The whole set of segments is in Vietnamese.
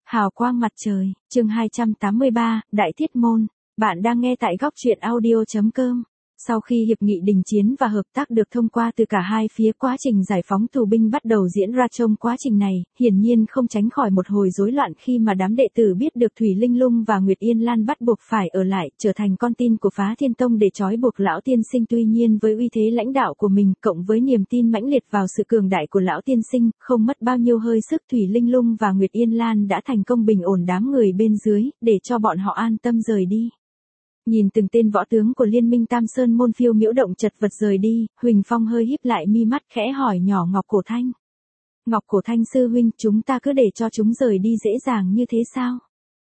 Hào quang mặt trời, chương 283, Đại Thiết Môn. Bạn đang nghe tại góc truyện audio.com. Sau khi hiệp nghị đình chiến và hợp tác được thông qua từ cả hai phía, quá trình giải phóng tù binh bắt đầu diễn ra. Trong quá trình này, hiển nhiên không tránh khỏi một hồi rối loạn khi mà đám đệ tử biết được Thủy Linh Lung và Nguyệt Yên Lan bắt buộc phải ở lại, trở thành con tin của Phá Thiên Tông để trói buộc lão tiên sinh. Tuy nhiên với uy thế lãnh đạo của mình, cộng với niềm tin mãnh liệt vào sự cường đại của lão tiên sinh, không mất bao nhiêu hơi sức, Thủy Linh Lung và Nguyệt Yên Lan đã thành công bình ổn đám người bên dưới, để cho bọn họ an tâm rời đi. Nhìn từng tên võ tướng của Liên minh Tam Sơn môn phiêu miễu động chật vật rời đi, Huỳnh Phong hơi híp lại mi mắt, khẽ hỏi nhỏ Ngọc Cổ Thanh. Ngọc Cổ Thanh sư huynh, chúng ta cứ để cho chúng rời đi dễ dàng như thế sao?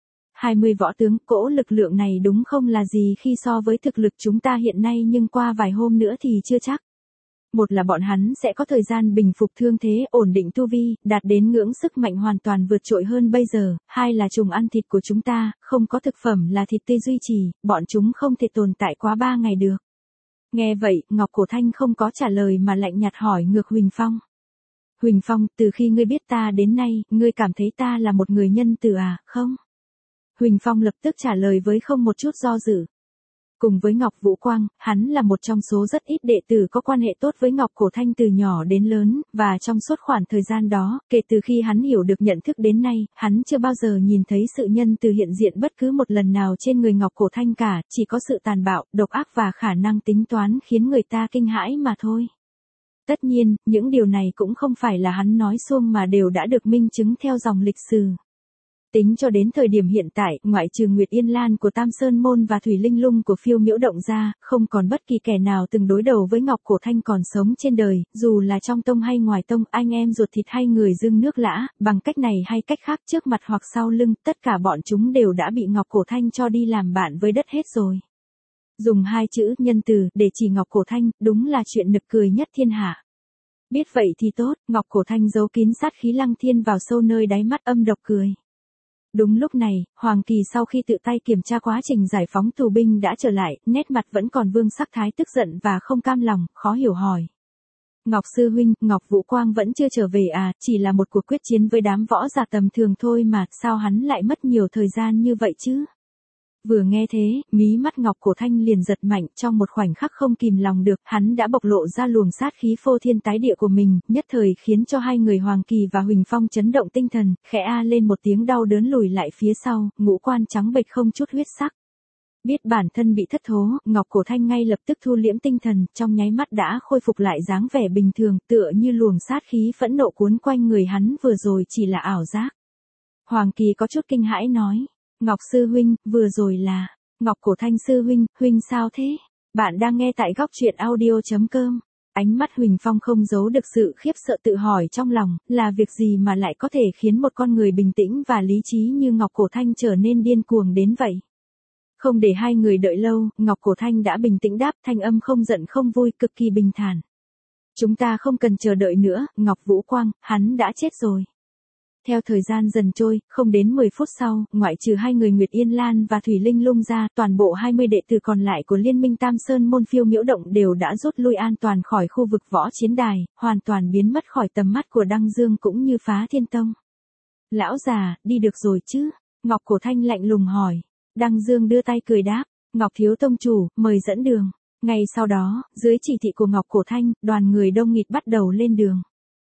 20 võ tướng, cỗ lực lượng này đúng không là gì khi so với thực lực chúng ta hiện nay, nhưng qua vài hôm nữa thì chưa chắc. Một là bọn hắn sẽ có thời gian bình phục thương thế, ổn định tu vi, đạt đến ngưỡng sức mạnh hoàn toàn vượt trội hơn bây giờ. Hai là trùng ăn thịt của chúng ta, không có thực phẩm là thịt tươi duy trì, bọn chúng không thể tồn tại quá 3 ngày được. Nghe vậy, Ngọc Cổ Thanh không có trả lời mà lạnh nhạt hỏi ngược Huỳnh Phong. Huỳnh Phong, từ khi ngươi biết ta đến nay, ngươi cảm thấy ta là một người nhân từ à, không? Huỳnh Phong lập tức trả lời với không một chút do dự. Cùng với Ngọc Vũ Quang, hắn là một trong số rất ít đệ tử có quan hệ tốt với Ngọc Cổ Thanh từ nhỏ đến lớn, và trong suốt khoảng thời gian đó, kể từ khi hắn hiểu được nhận thức đến nay, hắn chưa bao giờ nhìn thấy sự nhân từ hiện diện bất cứ một lần nào trên người Ngọc Cổ Thanh cả, chỉ có sự tàn bạo, độc ác và khả năng tính toán khiến người ta kinh hãi mà thôi. Tất nhiên, những điều này cũng không phải là hắn nói suông mà đều đã được minh chứng theo dòng lịch sử. Tính cho đến thời điểm hiện tại, ngoại trừ Nguyệt Yên Lan của Tam Sơn Môn và Thủy Linh Lung của phiêu miễu động ra, không còn bất kỳ kẻ nào từng đối đầu với Ngọc Cổ Thanh còn sống trên đời, dù là trong tông hay ngoài tông, anh em ruột thịt hay người dưng nước lã, bằng cách này hay cách khác, trước mặt hoặc sau lưng, tất cả bọn chúng đều đã bị Ngọc Cổ Thanh cho đi làm bạn với đất hết rồi. Dùng hai chữ nhân từ để chỉ Ngọc Cổ Thanh, đúng là chuyện nực cười nhất thiên hạ. Biết vậy thì tốt, Ngọc Cổ Thanh giấu kín sát khí lăng thiên vào sâu nơi đáy mắt, âm độc cười. Đúng lúc này, Hoàng Kỳ sau khi tự tay kiểm tra quá trình giải phóng tù binh đã trở lại, nét mặt vẫn còn vương sắc thái tức giận và không cam lòng, khó hiểu hỏi. Ngọc sư huynh, Ngọc Vũ Quang vẫn chưa trở về à, chỉ là một cuộc quyết chiến với đám võ giả tầm thường thôi mà, sao hắn lại mất nhiều thời gian như vậy chứ? Vừa nghe thế, mí mắt Ngọc Cổ Thanh liền giật mạnh, trong một khoảnh khắc không kìm lòng được, hắn đã bộc lộ ra luồng sát khí phô thiên tái địa của mình, nhất thời khiến cho hai người Hoàng Kỳ và Huỳnh Phong chấn động tinh thần, khẽ a lên một tiếng đau đớn lùi lại phía sau, ngũ quan trắng bệch không chút huyết sắc. Biết bản thân bị thất thố, Ngọc Cổ Thanh ngay lập tức thu liễm tinh thần, trong nháy mắt đã khôi phục lại dáng vẻ bình thường, tựa như luồng sát khí phẫn nộ cuốn quanh người hắn vừa rồi chỉ là ảo giác. Hoàng Kỳ có chút kinh hãi nói. Ngọc sư huynh, vừa rồi là, Ngọc Cổ Thanh sư huynh, huynh sao thế? Bạn đang nghe tại góc truyện audio.com. Ánh mắt Huỳnh Phong không giấu được sự khiếp sợ, tự hỏi trong lòng, là việc gì mà lại có thể khiến một con người bình tĩnh và lý trí như Ngọc Cổ Thanh trở nên điên cuồng đến vậy? Không để hai người đợi lâu, Ngọc Cổ Thanh đã bình tĩnh đáp, thanh âm không giận không vui, cực kỳ bình thản. Chúng ta không cần chờ đợi nữa, Ngọc Vũ Quang, hắn đã chết rồi. Theo thời gian dần trôi, không đến 10 phút sau, ngoại trừ hai người Nguyệt Yên Lan và Thủy Linh Lung ra, toàn bộ 20 đệ tử còn lại của Liên minh Tam Sơn môn phiêu miễu động đều đã rút lui an toàn khỏi khu vực võ chiến đài, hoàn toàn biến mất khỏi tầm mắt của Đăng Dương cũng như Phá Thiên Tông. Lão già, đi được rồi chứ? Ngọc Cổ Thanh lạnh lùng hỏi. Đăng Dương đưa tay cười đáp, Ngọc thiếu tông chủ, mời dẫn đường. Ngay sau đó, dưới chỉ thị của Ngọc Cổ Thanh, đoàn người đông nghịt bắt đầu lên đường.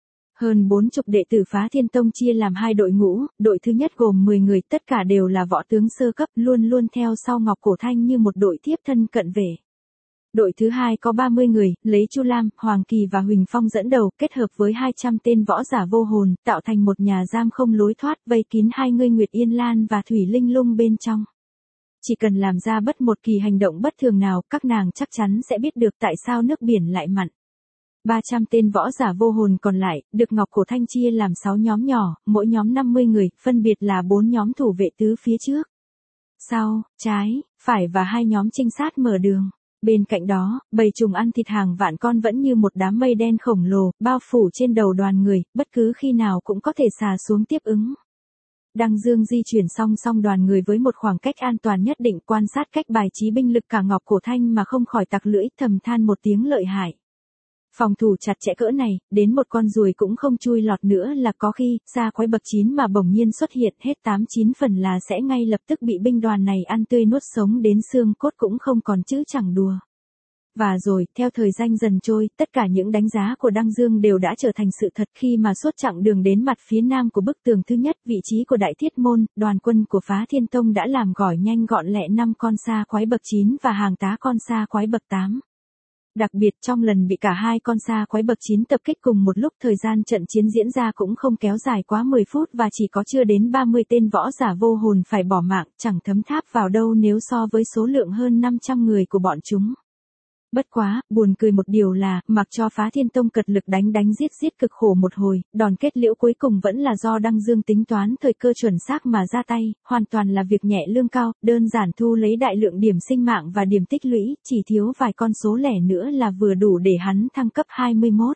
Hơn 40 đệ tử Phá Thiên Tông chia làm hai đội ngũ, đội thứ nhất gồm 10 người, tất cả đều là võ tướng sơ cấp, luôn luôn theo sau Ngọc Cổ Thanh như một đội thiếp thân cận vệ. Đội thứ hai có 30 người, lấy Chu Lam, Hoàng Kỳ và Huỳnh Phong dẫn đầu, kết hợp với 200 tên võ giả vô hồn, tạo thành một nhà giam không lối thoát, vây kín hai người Nguyệt Yên Lan và Thủy Linh Lung bên trong. Chỉ cần làm ra bất một kỳ hành động bất thường nào, các nàng chắc chắn sẽ biết được tại sao nước biển lại mặn. 300 tên võ giả vô hồn còn lại, được Ngọc Cổ Thanh chia làm 6 nhóm nhỏ, mỗi nhóm 50 người, phân biệt là 4 nhóm thủ vệ tứ phía trước, sau, trái, phải và 2 nhóm trinh sát mở đường. Bên cạnh đó, bầy trùng ăn thịt hàng vạn con vẫn như một đám mây đen khổng lồ, bao phủ trên đầu đoàn người, bất cứ khi nào cũng có thể xà xuống tiếp ứng. Đăng Dương di chuyển song song đoàn người với một khoảng cách an toàn nhất định, quan sát cách bài trí binh lực cả Ngọc Cổ Thanh mà không khỏi tặc lưỡi, thầm than một tiếng lợi hại. Phòng thủ chặt chẽ cỡ này, đến một con ruồi cũng không chui lọt nữa là có khi, xa quái bậc 9 mà bỗng nhiên xuất hiện hết 8-9 phần là sẽ ngay lập tức bị binh đoàn này ăn tươi nuốt sống đến xương cốt cũng không còn chứ chẳng đùa. Và rồi, theo thời gian dần trôi, tất cả những đánh giá của Đăng Dương đều đã trở thành sự thật khi mà suốt chặng đường đến mặt phía nam của bức tường thứ nhất, vị trí của Đại Thiết Môn, đoàn quân của Phá Thiên Tông đã làm gỏi nhanh gọn lẹ 5 con sa quái bậc 9 và hàng tá con sa quái bậc 8. Đặc biệt trong lần bị cả hai con sa quái bậc 9 tập kích cùng một lúc, thời gian trận chiến diễn ra cũng không kéo dài quá 10 phút và chỉ có chưa đến 30 tên võ giả vô hồn phải bỏ mạng, chẳng thấm tháp vào đâu nếu so với số lượng hơn 500 người của bọn chúng. Bất quá, buồn cười một điều là, mặc cho Phá Thiên Tông cật lực đánh giết cực khổ một hồi, đòn kết liễu cuối cùng vẫn là do Đăng Dương tính toán thời cơ chuẩn xác mà ra tay, hoàn toàn là việc nhẹ lương cao, đơn giản thu lấy đại lượng điểm sinh mạng và điểm tích lũy, chỉ thiếu vài con số lẻ nữa là vừa đủ để hắn thăng cấp 21.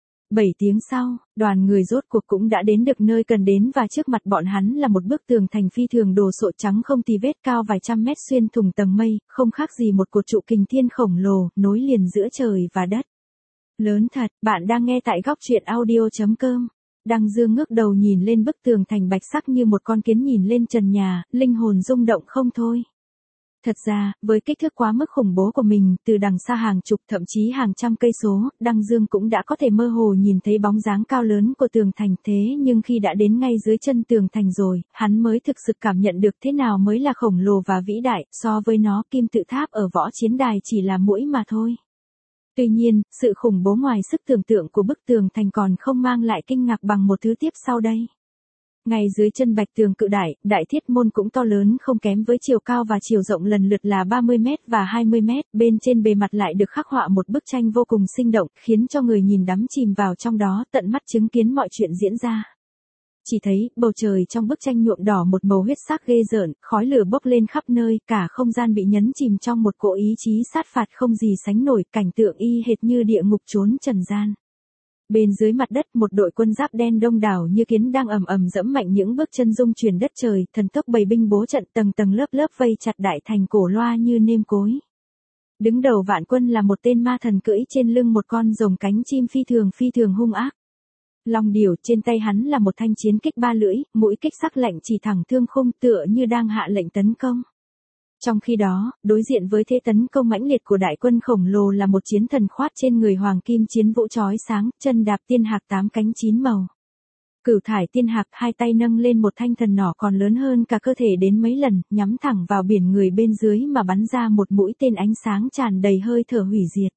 7 tiếng sau, đoàn người rốt cuộc cũng đã đến được nơi cần đến và trước mặt bọn hắn là một bức tường thành phi thường đồ sộ trắng không tì vết cao vài trăm mét xuyên thủng tầng mây, không khác gì một cột trụ kình thiên khổng lồ, nối liền giữa trời và đất. Lớn thật, bạn đang nghe tại góc truyện audio.com. Đăng Dương ngước đầu nhìn lên bức tường thành bạch sắc như một con kiến nhìn lên trần nhà, linh hồn rung động không thôi. Thật ra, với kích thước quá mức khủng bố của mình, từ đằng xa hàng chục thậm chí hàng trăm cây số, Đăng Dương cũng đã có thể mơ hồ nhìn thấy bóng dáng cao lớn của tường thành, thế nhưng khi đã đến ngay dưới chân tường thành rồi, hắn mới thực sự cảm nhận được thế nào mới là khổng lồ và vĩ đại, so với nó kim tự tháp ở võ chiến đài chỉ là muỗi mà thôi. Tuy nhiên, sự khủng bố ngoài sức tưởng tượng của bức tường thành còn không mang lại kinh ngạc bằng một thứ tiếp sau đây. Ngay dưới chân bạch tường cự đại, Đại Thiết Môn cũng to lớn không kém với chiều cao và chiều rộng lần lượt là 30 mét và 20 mét, bên trên bề mặt lại được khắc họa một bức tranh vô cùng sinh động, khiến cho người nhìn đắm chìm vào trong đó, tận mắt chứng kiến mọi chuyện diễn ra. Chỉ thấy, bầu trời trong bức tranh nhuộm đỏ một màu huyết sắc ghê rợn, khói lửa bốc lên khắp nơi, cả không gian bị nhấn chìm trong một cỗ ý chí sát phạt không gì sánh nổi, cảnh tượng y hệt như địa ngục chốn trần gian. Bên dưới mặt đất một đội quân giáp đen đông đảo như kiến đang ầm ầm dẫm mạnh những bước chân rung chuyển đất trời, thần tốc bày binh bố trận tầng tầng lớp lớp vây chặt đại thành Cổ Loa như nêm cối. Đứng đầu vạn quân là một tên ma thần cưỡi trên lưng một con rồng cánh chim phi thường hung ác. Long điểu trên tay hắn là một thanh chiến kích ba lưỡi, mũi kích sắc lạnh chỉ thẳng thương khung tựa như đang hạ lệnh tấn công. Trong khi đó, đối diện với thế tấn công mãnh liệt của đại quân khổng lồ là một chiến thần khoát trên người hoàng kim chiến vũ chói sáng, chân đạp tiên hạc 8 cánh 9 màu. Cửu thải tiên hạc hai tay nâng lên một thanh thần nỏ còn lớn hơn cả cơ thể đến mấy lần, nhắm thẳng vào biển người bên dưới mà bắn ra một mũi tên ánh sáng tràn đầy hơi thở hủy diệt.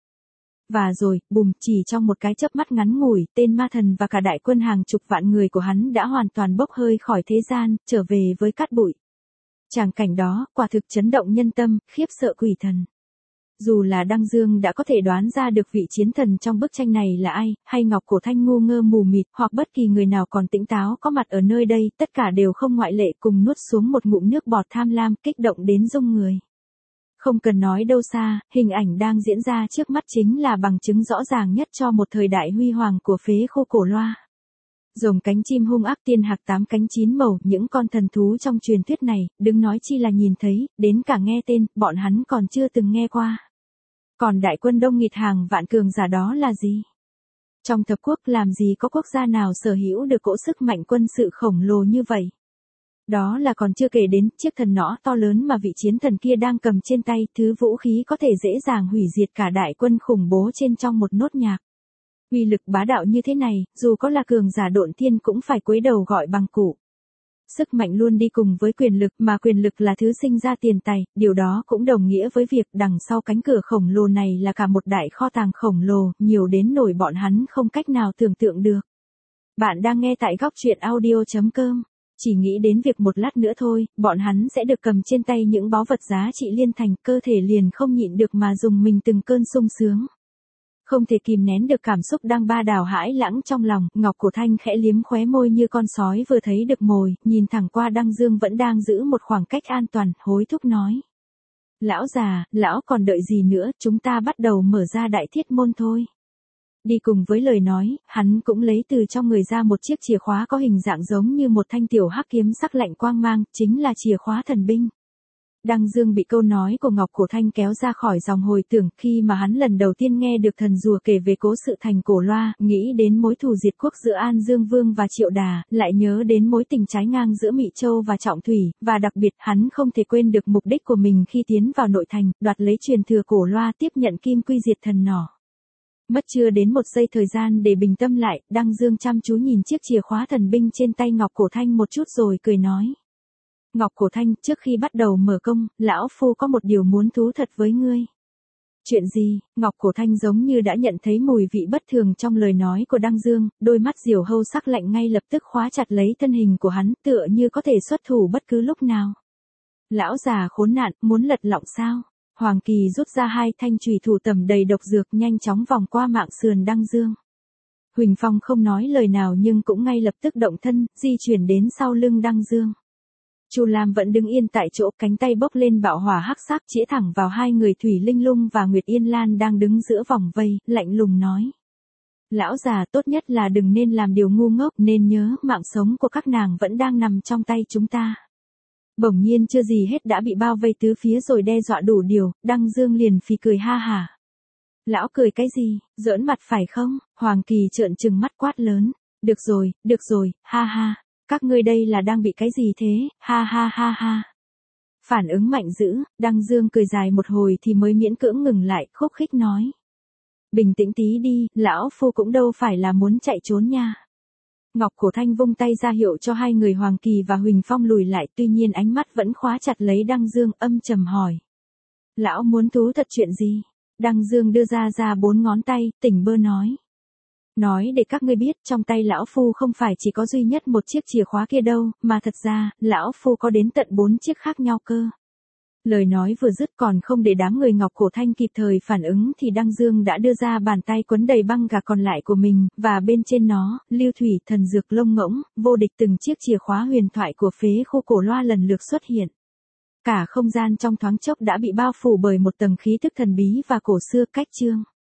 Và rồi, bùm, chỉ trong một cái chớp mắt ngắn ngủi, tên ma thần và cả đại quân hàng chục vạn người của hắn đã hoàn toàn bốc hơi khỏi thế gian, trở về với cát bụi. Tràng cảnh đó, quả thực chấn động nhân tâm, khiếp sợ quỷ thần. Dù là Đăng Dương đã có thể đoán ra được vị chiến thần trong bức tranh này là ai, hay Ngọc Cổ Thanh ngu ngơ mù mịt, hoặc bất kỳ người nào còn tỉnh táo có mặt ở nơi đây, tất cả đều không ngoại lệ cùng nuốt xuống một ngụm nước bọt tham lam, kích động đến rung người. Không cần nói đâu xa, hình ảnh đang diễn ra trước mắt chính là bằng chứng rõ ràng nhất cho một thời đại huy hoàng của phế khô Cổ Loa. Rồng cánh chim hung ác tiên hạc 8 cánh 9 màu, những con thần thú trong truyền thuyết này, đừng nói chi là nhìn thấy, đến cả nghe tên, bọn hắn còn chưa từng nghe qua. Còn đại quân đông nghịt hàng vạn cường giả đó là gì? Trong thập quốc làm gì có quốc gia nào sở hữu được cỗ sức mạnh quân sự khổng lồ như vậy? Đó là còn chưa kể đến chiếc thần nỏ to lớn mà vị chiến thần kia đang cầm trên tay, thứ vũ khí có thể dễ dàng hủy diệt cả đại quân khủng bố trên trong một nốt nhạc. Uy lực bá đạo như thế này, dù có là cường giả độn thiên cũng phải cúi đầu gọi bằng cụ. Sức mạnh luôn đi cùng với quyền lực, mà quyền lực là thứ sinh ra tiền tài, điều đó cũng đồng nghĩa với việc đằng sau cánh cửa khổng lồ này là cả một đại kho tàng khổng lồ, nhiều đến nỗi bọn hắn không cách nào tưởng tượng được. Bạn đang nghe tại góc truyện audio.com. Chỉ nghĩ đến việc một lát nữa thôi, bọn hắn sẽ được cầm trên tay những báu vật giá trị liên thành, cơ thể liền không nhịn được mà dùng mình từng cơn sung sướng. Không thể kìm nén được cảm xúc đang ba đảo hãi lãng trong lòng, Ngọc Cổ Thanh khẽ liếm khóe môi như con sói vừa thấy được mồi, nhìn thẳng qua Đăng Dương vẫn đang giữ một khoảng cách an toàn, hối thúc nói. Lão già, lão còn đợi gì nữa, chúng ta bắt đầu mở ra Đại Thiết Môn thôi. Đi cùng với lời nói, hắn cũng lấy từ trong người ra một chiếc chìa khóa có hình dạng giống như một thanh tiểu hắc kiếm sắc lạnh quang mang, chính là chìa khóa thần binh. Đăng Dương bị câu nói của Ngọc Cổ Thanh kéo ra khỏi dòng hồi tưởng khi mà hắn lần đầu tiên nghe được thần rùa kể về cố sự thành Cổ Loa, nghĩ đến mối thù diệt quốc giữa An Dương Vương và Triệu Đà, lại nhớ đến mối tình trái ngang giữa Mị Châu và Trọng Thủy, và đặc biệt hắn không thể quên được mục đích của mình khi tiến vào nội thành, đoạt lấy truyền thừa Cổ Loa tiếp nhận Kim Quy Diệt Thần Nỏ. Mất chưa đến một giây thời gian để bình tâm lại, Đăng Dương chăm chú nhìn chiếc chìa khóa thần binh trên tay Ngọc Cổ Thanh một chút rồi cười nói. Ngọc Cổ Thanh, trước khi bắt đầu mở công, lão phu có một điều muốn thú thật với ngươi. Chuyện gì? Ngọc Cổ Thanh giống như đã nhận thấy mùi vị bất thường trong lời nói của Đăng Dương, đôi mắt diều hâu sắc lạnh ngay lập tức khóa chặt lấy thân hình của hắn, tựa như có thể xuất thủ bất cứ lúc nào. Lão già khốn nạn, muốn lật lọng sao? Hoàng Kỳ rút ra 2 thanh chùy thủ tẩm đầy độc dược nhanh chóng vòng qua mạng sườn Đăng Dương. Huỳnh Phong không nói lời nào nhưng cũng ngay lập tức động thân, di chuyển đến sau lưng Đăng Dương. Chu Lam vẫn đứng yên tại chỗ, cánh tay bốc lên bạo hỏa hắc sắc chĩa thẳng vào 2 người Thủy Linh Lung và Nguyệt Yên Lan đang đứng giữa vòng vây, lạnh lùng nói. Lão già, tốt nhất là đừng nên làm điều ngu ngốc, nên nhớ mạng sống của các nàng vẫn đang nằm trong tay chúng ta. Bỗng nhiên chưa gì hết đã bị bao vây tứ phía rồi đe dọa đủ điều, Đăng Dương liền phì cười ha hả. Lão cười cái gì, giỡn mặt phải không? Hoàng Kỳ trợn trừng mắt quát lớn. Được rồi, ha ha. Các ngươi đây là đang bị cái gì thế, ha ha ha ha. Phản ứng mạnh dữ, Đăng Dương cười dài một hồi thì mới miễn cưỡng ngừng lại, khúc khích nói. Bình tĩnh tí đi, lão phu cũng đâu phải là muốn chạy trốn nha. Ngọc Cổ Thanh vung tay ra hiệu cho 2 người Hoàng Kỳ và Huỳnh Phong lùi lại, tuy nhiên ánh mắt vẫn khóa chặt lấy Đăng Dương, âm trầm hỏi. Lão muốn thú thật chuyện gì? Đăng Dương đưa ra 4 ngón tay, tỉnh bơ nói. Nói để các ngươi biết, trong tay lão phu không phải chỉ có duy nhất một chiếc chìa khóa kia đâu, mà thật ra, lão phu có đến tận 4 chiếc khác nhau cơ. Lời nói vừa dứt còn không để đám người Ngọc Cổ Thanh kịp thời phản ứng thì Đăng Dương đã đưa ra bàn tay quấn đầy băng gạc còn lại của mình, và bên trên nó, lưu thủy, thần dược, lông ngỗng, vô địch từng chiếc chìa khóa huyền thoại của phế khu Cổ Loa lần lượt xuất hiện. Cả không gian trong thoáng chốc đã bị bao phủ bởi một tầng khí tức thần bí và cổ xưa cách trương.